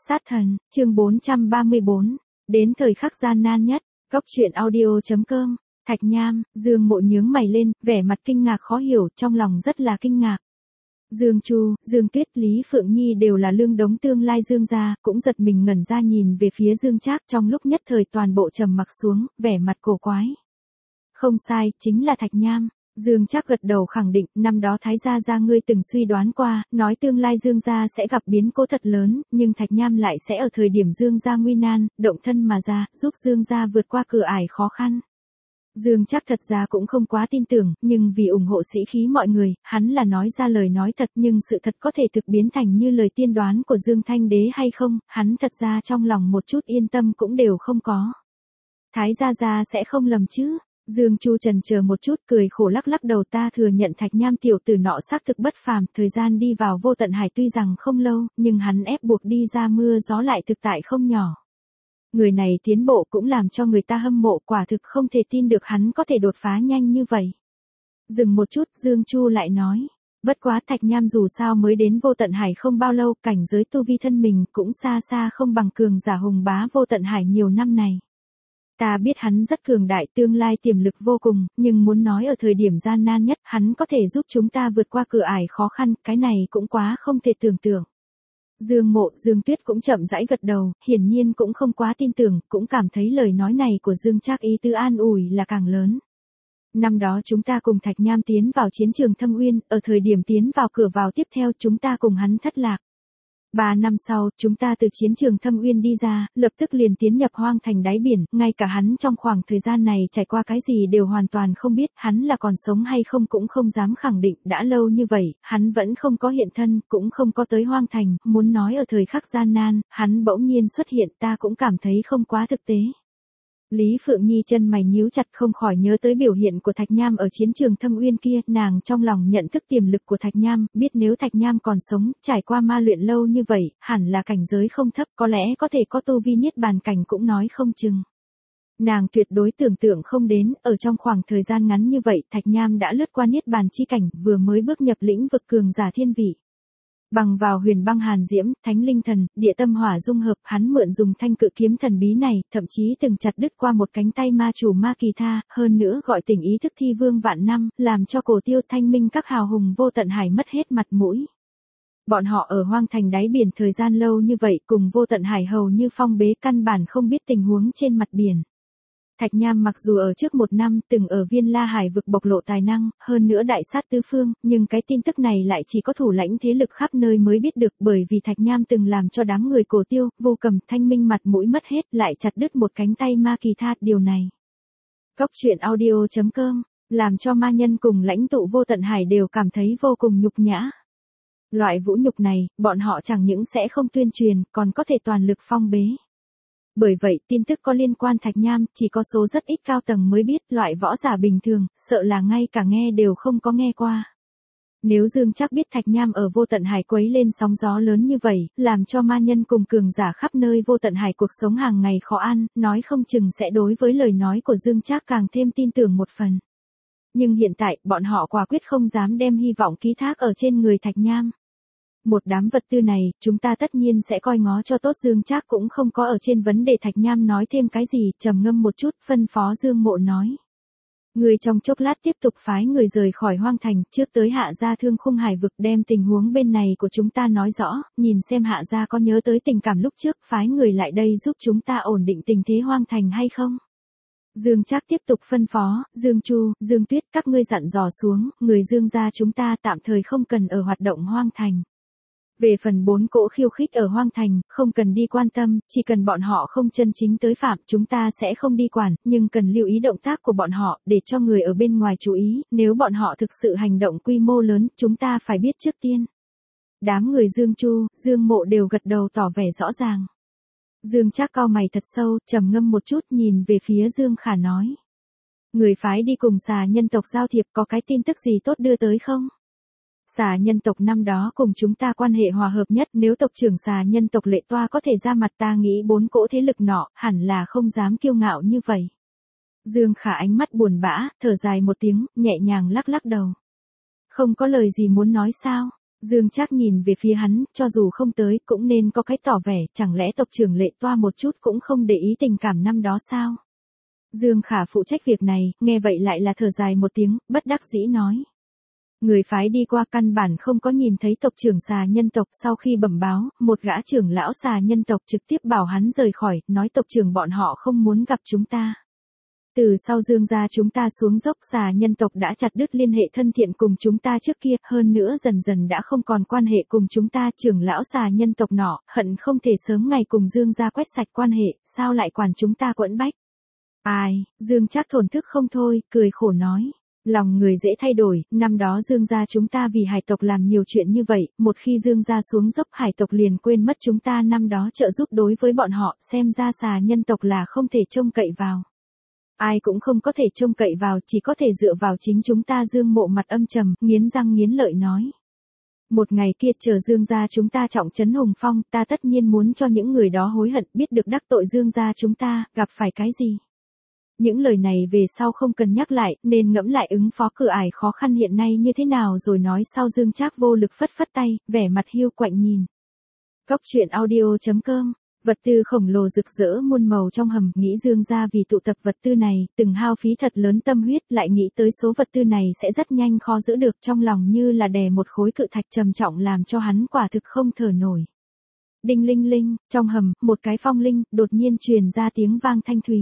Sát thần, chương 434, đến thời khắc gian nan nhất, Cốc truyện audio.com, Thạch Nham, Dương Mộ nhướng mày lên, vẻ mặt kinh ngạc khó hiểu, trong lòng rất là kinh ngạc. Dương Chu, Dương Tuyết, Lý Phượng Nhi đều là lương đống tương lai Dương gia, cũng giật mình ngẩn ra nhìn về phía Dương Trác, trong lúc nhất thời toàn bộ trầm mặc xuống, vẻ mặt cổ quái. Không sai, chính là Thạch Nham. Dương Trác gật đầu khẳng định, năm đó Thái gia ngươi từng suy đoán qua, nói tương lai Dương gia sẽ gặp biến cố thật lớn, nhưng Thạch Nham lại sẽ ở thời điểm Dương gia nguy nan, động thân mà ra, giúp Dương gia vượt qua cửa ải khó khăn. Dương Trác thật ra cũng không quá tin tưởng, nhưng vì ủng hộ sĩ khí mọi người, hắn là nói ra lời nói thật, nhưng sự thật có thể thực biến thành như lời tiên đoán của Dương Thanh Đế hay không, hắn thật ra trong lòng một chút yên tâm cũng đều không có. Thái gia sẽ không lầm chứ? Dương Chu chần chờ một chút, cười khổ lắc lắc đầu, ta thừa nhận Thạch Nham tiểu tử nọ xác thực bất phàm, thời gian đi vào vô tận hải tuy rằng không lâu, nhưng hắn ép buộc đi ra mưa gió lại thực tại không nhỏ. Người này tiến bộ cũng làm cho người ta hâm mộ, quả thực không thể tin được hắn có thể đột phá nhanh như vậy. Dừng một chút, Dương Chu lại nói, bất quá Thạch Nham dù sao mới đến vô tận hải không bao lâu, cảnh giới tu vi thân mình cũng xa xa không bằng cường giả hùng bá vô tận hải nhiều năm này. Ta biết hắn rất cường đại, tương lai tiềm lực vô cùng, nhưng muốn nói ở thời điểm gian nan nhất, hắn có thể giúp chúng ta vượt qua cửa ải khó khăn, cái này cũng quá không thể tưởng tượng. Dương Mộ, Dương Tuyết cũng chậm rãi gật đầu, hiển nhiên cũng không quá tin tưởng, cũng cảm thấy lời nói này của Dương Trác ý tứ an ủi là càng lớn. Năm đó chúng ta cùng Thạch Nham tiến vào chiến trường Thâm Uyên, ở thời điểm tiến vào cửa vào tiếp theo chúng ta cùng hắn thất lạc. 3 năm sau, chúng ta từ chiến trường Thâm Uyên đi ra, lập tức liền tiến nhập hoang thành đáy biển, ngay cả hắn trong khoảng thời gian này trải qua cái gì đều hoàn toàn không biết, hắn là còn sống hay không cũng không dám khẳng định, đã lâu như vậy, hắn vẫn không có hiện thân, cũng không có tới hoang thành, muốn nói ở thời khắc gian nan, hắn bỗng nhiên xuất hiện, ta cũng cảm thấy không quá thực tế. Lý Phượng Nhi chân mày nhíu chặt, không khỏi nhớ tới biểu hiện của Thạch Nham ở chiến trường Thâm Uyên kia, nàng trong lòng nhận thức tiềm lực của Thạch Nham, biết nếu Thạch Nham còn sống, trải qua ma luyện lâu như vậy, hẳn là cảnh giới không thấp, có lẽ có thể có tu vi niết bàn cảnh cũng nói không chừng. Nàng tuyệt đối tưởng tượng không đến, ở trong khoảng thời gian ngắn như vậy, Thạch Nham đã lướt qua niết bàn chi cảnh, vừa mới bước nhập lĩnh vực cường giả thiên vị. Bằng vào huyền băng hàn diễm, thánh linh thần, địa tâm hỏa dung hợp, hắn mượn dùng thanh cự kiếm thần bí này, thậm chí từng chặt đứt qua một cánh tay ma chủ Ma Kỳ Tha, hơn nữa gọi tỉnh ý thức thi vương vạn năm, làm cho Cổ Tiêu Thanh Minh các hào hùng vô tận hải mất hết mặt mũi. Bọn họ ở hoang thành đáy biển thời gian lâu như vậy, cùng vô tận hải hầu như phong bế, căn bản không biết tình huống trên mặt biển. Thạch Nham mặc dù ở trước 1 năm từng ở Viên La Hải vực bộc lộ tài năng, hơn nữa đại sát tứ phương, nhưng cái tin tức này lại chỉ có thủ lãnh thế lực khắp nơi mới biết được, bởi vì Thạch Nham từng làm cho đám người Cổ Tiêu, Vô Cầm, Thanh Minh mặt mũi mất hết, lại chặt đứt một cánh tay Ma Kỳ Tha, điều này. Cốc truyện audio.com, làm cho ma nhân cùng lãnh tụ vô tận hải đều cảm thấy vô cùng nhục nhã. Loại vũ nhục này, bọn họ chẳng những sẽ không tuyên truyền, còn có thể toàn lực phong bế. Bởi vậy, tin tức có liên quan Thạch Nham, chỉ có số rất ít cao tầng mới biết, loại võ giả bình thường, sợ là ngay cả nghe đều không có nghe qua. Nếu Dương Trác biết Thạch Nham ở vô tận hải quấy lên sóng gió lớn như vậy, làm cho ma nhân cùng cường giả khắp nơi vô tận hải cuộc sống hàng ngày khó ăn, nói không chừng sẽ đối với lời nói của Dương Trác càng thêm tin tưởng một phần. Nhưng hiện tại, bọn họ quả quyết không dám đem hy vọng ký thác ở trên người Thạch Nham. Một đám vật tư này, chúng ta tất nhiên sẽ coi ngó cho tốt. Dương Trác cũng không có ở trên vấn đề Thạch Nham nói thêm cái gì, trầm ngâm một chút, phân phó Dương Mộ nói. Người trong chốc lát tiếp tục phái người rời khỏi hoang thành, trước tới Hạ gia Thương Khung Hải vực, đem tình huống bên này của chúng ta nói rõ, nhìn xem Hạ gia có nhớ tới tình cảm lúc trước, phái người lại đây giúp chúng ta ổn định tình thế hoang thành hay không. Dương Trác tiếp tục phân phó, Dương Chu, Dương Tuyết, các ngươi dặn dò xuống, người Dương gia chúng ta tạm thời không cần ở hoạt động hoang thành. Về phần 4 cỗ khiêu khích ở hoang thành, không cần đi quan tâm, chỉ cần bọn họ không chân chính tới phạm, chúng ta sẽ không đi quản, nhưng cần lưu ý động tác của bọn họ, để cho người ở bên ngoài chú ý, nếu bọn họ thực sự hành động quy mô lớn, chúng ta phải biết trước tiên. Đám người Dương Chu, Dương Mộ đều gật đầu tỏ vẻ rõ ràng. Dương Trác cau mày thật sâu, trầm ngâm một chút, nhìn về phía Dương Khả nói. Người phái đi cùng xà nhân tộc giao thiệp, có cái tin tức gì tốt đưa tới không? Xà nhân tộc năm đó cùng chúng ta quan hệ hòa hợp nhất, nếu tộc trưởng xà nhân tộc Lệ Toa có thể ra mặt, ta nghĩ 4 cỗ thế lực nọ, hẳn là không dám kiêu ngạo như vậy. Dương Khả ánh mắt buồn bã, thở dài một tiếng, nhẹ nhàng lắc lắc đầu. Không có lời gì muốn nói sao? Dương Trác nhìn về phía hắn, cho dù không tới cũng nên có cái tỏ vẻ, chẳng lẽ tộc trưởng Lệ Toa một chút cũng không để ý tình cảm năm đó sao? Dương Khả phụ trách việc này, nghe vậy lại là thở dài một tiếng, bất đắc dĩ nói. Người phái đi qua căn bản không có nhìn thấy tộc trưởng xà nhân tộc, sau khi bẩm báo, một gã trưởng lão xà nhân tộc trực tiếp bảo hắn rời khỏi, nói tộc trưởng bọn họ không muốn gặp chúng ta. Từ sau Dương gia chúng ta xuống dốc, xà nhân tộc đã chặt đứt liên hệ thân thiện cùng chúng ta trước kia, hơn nữa dần dần đã không còn quan hệ cùng chúng ta. Trưởng lão xà nhân tộc nọ, hận không thể sớm ngày cùng Dương gia quét sạch quan hệ, sao lại quản chúng ta quẫn bách. Ai, Dương Trác thổn thức không thôi, cười khổ nói. Lòng người dễ thay đổi, năm đó Dương gia chúng ta vì hải tộc làm nhiều chuyện như vậy, một khi Dương gia xuống dốc hải tộc liền quên mất chúng ta năm đó trợ giúp đối với bọn họ, xem ra xà nhân tộc là không thể trông cậy vào. Ai cũng không có thể trông cậy vào, chỉ có thể dựa vào chính chúng ta. Dương Mộ mặt âm trầm, nghiến răng nghiến lợi nói. Một ngày kia chờ Dương gia chúng ta trọng trấn hùng phong, ta tất nhiên muốn cho những người đó hối hận, biết được đắc tội Dương gia chúng ta, gặp phải cái gì. Những lời này về sau không cần nhắc lại, nên ngẫm lại ứng phó cửa ải khó khăn hiện nay như thế nào rồi nói sau. Dương Trác vô lực phất phất tay, vẻ mặt hiu quạnh nhìn. Cốc truyện audio.com. Vật tư khổng lồ rực rỡ muôn màu trong hầm, nghĩ Dương gia vì tụ tập vật tư này, từng hao phí thật lớn tâm huyết, lại nghĩ tới số vật tư này sẽ rất nhanh khó giữ được, trong lòng như là đè một khối cự thạch trầm trọng làm cho hắn quả thực không thở nổi. Đinh linh linh, trong hầm, một cái phong linh, đột nhiên truyền ra tiếng vang thanh thúy.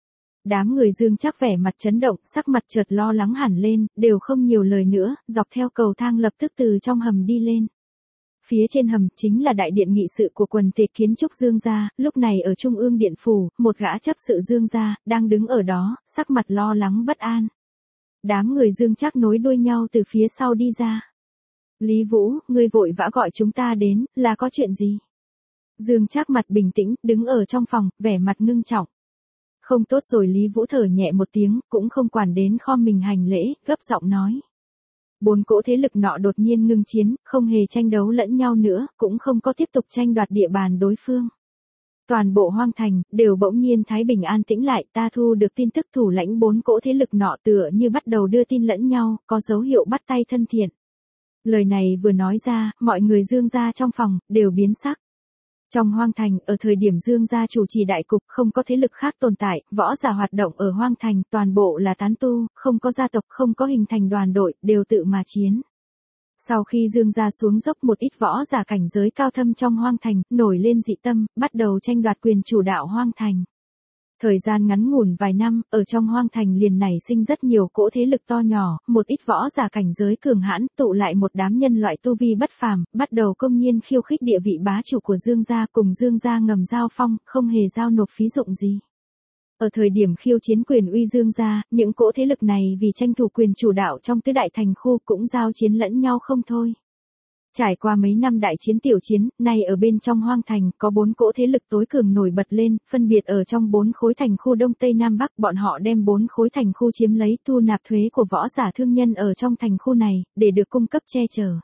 Đám người Dương Trác vẻ mặt chấn động, sắc mặt chợt lo lắng hẳn lên, đều không nhiều lời nữa, dọc theo cầu thang lập tức từ trong hầm đi lên. Phía trên hầm chính là đại điện nghị sự của quần thể kiến trúc Dương gia, lúc này ở trung ương điện phủ, một gã chấp sự Dương gia đang đứng ở đó, sắc mặt lo lắng bất an. Đám người Dương Trác nối đuôi nhau từ phía sau đi ra. Lý Vũ, ngươi vội vã gọi chúng ta đến, là có chuyện gì? Dương Trác mặt bình tĩnh, đứng ở trong phòng, vẻ mặt ngưng trọng. Không tốt rồi. Lý Vũ thở nhẹ một tiếng, cũng không quản đến khom mình hành lễ, gấp giọng nói. 4 cỗ thế lực nọ đột nhiên ngưng chiến, không hề tranh đấu lẫn nhau nữa, cũng không có tiếp tục tranh đoạt địa bàn đối phương. Toàn bộ hoang thành, đều bỗng nhiên thái bình an tĩnh lại, ta thu được tin tức thủ lãnh 4 cỗ thế lực nọ tựa như bắt đầu đưa tin lẫn nhau, có dấu hiệu bắt tay thân thiện. Lời này vừa nói ra, mọi người Dương gia trong phòng, đều biến sắc. Trong hoang thành, ở thời điểm Dương gia chủ trì đại cục, không có thế lực khác tồn tại, võ giả hoạt động ở hoang thành, toàn bộ là tán tu, không có gia tộc, không có hình thành đoàn đội, đều tự mà chiến. Sau khi Dương gia xuống dốc, một ít võ giả cảnh giới cao thâm trong hoang thành, nổi lên dị tâm, bắt đầu tranh đoạt quyền chủ đạo hoang thành. Thời gian ngắn ngủn vài năm, ở trong hoang thành liền nảy sinh rất nhiều cỗ thế lực to nhỏ, một ít võ giả cảnh giới cường hãn, tụ lại một đám nhân loại tu vi bất phàm, bắt đầu công nhiên khiêu khích địa vị bá chủ của Dương gia, cùng Dương gia ngầm giao phong, không hề giao nộp phí dụng gì. Ở thời điểm khiêu chiến quyền uy Dương gia, những cỗ thế lực này vì tranh thủ quyền chủ đạo trong tứ đại thành khu cũng giao chiến lẫn nhau không thôi. Trải qua mấy năm đại chiến tiểu chiến, nay ở bên trong hoang thành, có 4 cỗ thế lực tối cường nổi bật lên, phân biệt ở trong 4 khối thành khu Đông Tây Nam Bắc, bọn họ đem 4 khối thành khu chiếm lấy, thu nạp thuế của võ giả thương nhân ở trong thành khu này, để được cung cấp che chở.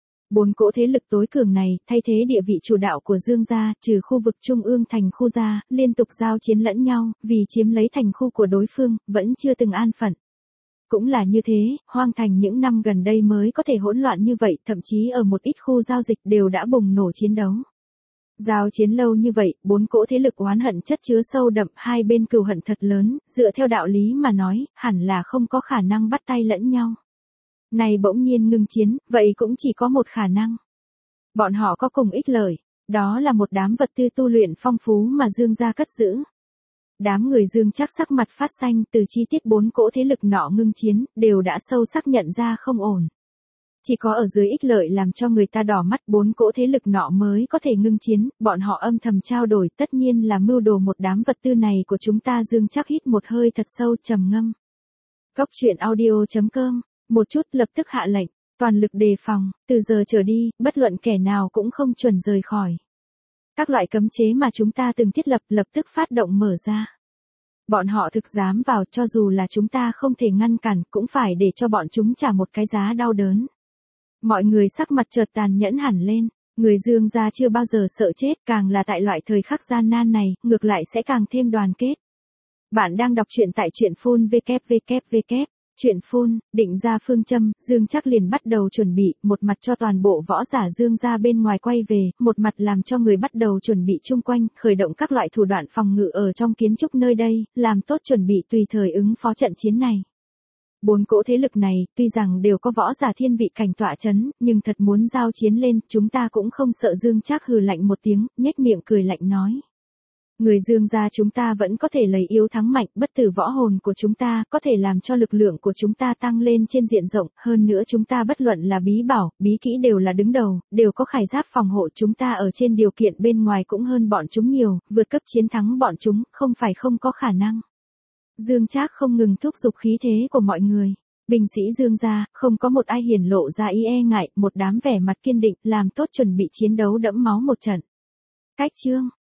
4 cỗ thế lực tối cường này, thay thế địa vị chủ đạo của Dương gia, trừ khu vực trung ương thành khu ra, liên tục giao chiến lẫn nhau, vì chiếm lấy thành khu của đối phương, vẫn chưa từng an phận. Cũng là như thế, hoang thành những năm gần đây mới có thể hỗn loạn như vậy, thậm chí ở một ít khu giao dịch đều đã bùng nổ chiến đấu. Giao chiến lâu như vậy, 4 cỗ thế lực oán hận chất chứa sâu đậm, hai bên cừu hận thật lớn, dựa theo đạo lý mà nói, hẳn là không có khả năng bắt tay lẫn nhau. Này bỗng nhiên ngưng chiến, vậy cũng chỉ có một khả năng. Bọn họ có cùng ích lợi, đó là một đám vật tư tu luyện phong phú mà Dương gia cất giữ. Đám người Dương Trác sắc mặt phát xanh, từ chi tiết 4 cỗ thế lực nọ ngưng chiến, đều đã sâu sắc nhận ra không ổn. Chỉ có ở dưới ích lợi làm cho người ta đỏ mắt, 4 cỗ thế lực nọ mới có thể ngưng chiến, bọn họ âm thầm trao đổi, tất nhiên là mưu đồ một đám vật tư này của chúng ta. Dương Trác hít một hơi thật sâu, trầm ngâm. Cốc truyện audio.com, một chút lập tức hạ lệnh, toàn lực đề phòng, từ giờ trở đi, bất luận kẻ nào cũng không chuẩn rời khỏi. Các loại cấm chế mà chúng ta từng thiết lập lập tức phát động mở ra. Bọn họ thực dám vào, cho dù là chúng ta không thể ngăn cản, cũng phải để cho bọn chúng trả một cái giá đau đớn. Mọi người sắc mặt chợt tàn nhẫn hẳn lên, người Dương gia chưa bao giờ sợ chết, càng là tại loại thời khắc gian nan này, ngược lại sẽ càng thêm đoàn kết. Bạn đang đọc truyện tại truyện full www. Chuyện phun, định ra phương châm, Dương Trác liền bắt đầu chuẩn bị, một mặt cho toàn bộ võ giả Dương ra bên ngoài quay về, một mặt làm cho người bắt đầu chuẩn bị chung quanh, khởi động các loại thủ đoạn phòng ngự ở trong kiến trúc nơi đây, làm tốt chuẩn bị tùy thời ứng phó trận chiến này. 4 cỗ thế lực này, tuy rằng đều có võ giả thiên vị cảnh tọa chấn, nhưng thật muốn giao chiến lên, chúng ta cũng không sợ. Dương Trác hừ lạnh một tiếng, nhếch miệng cười lạnh nói. Người Dương gia chúng ta vẫn có thể lấy yếu thắng mạnh, bất tử võ hồn của chúng ta có thể làm cho lực lượng của chúng ta tăng lên trên diện rộng, hơn nữa chúng ta bất luận là bí bảo, bí kỹ đều là đứng đầu, đều có khải giáp phòng hộ, chúng ta ở trên điều kiện bên ngoài cũng hơn bọn chúng nhiều, vượt cấp chiến thắng bọn chúng, không phải không có khả năng. Dương Trác không ngừng thúc giục khí thế của mọi người. Binh sĩ Dương gia, không có một ai hiển lộ ra ý e ngại, một đám vẻ mặt kiên định, làm tốt chuẩn bị chiến đấu đẫm máu một trận. Cách chương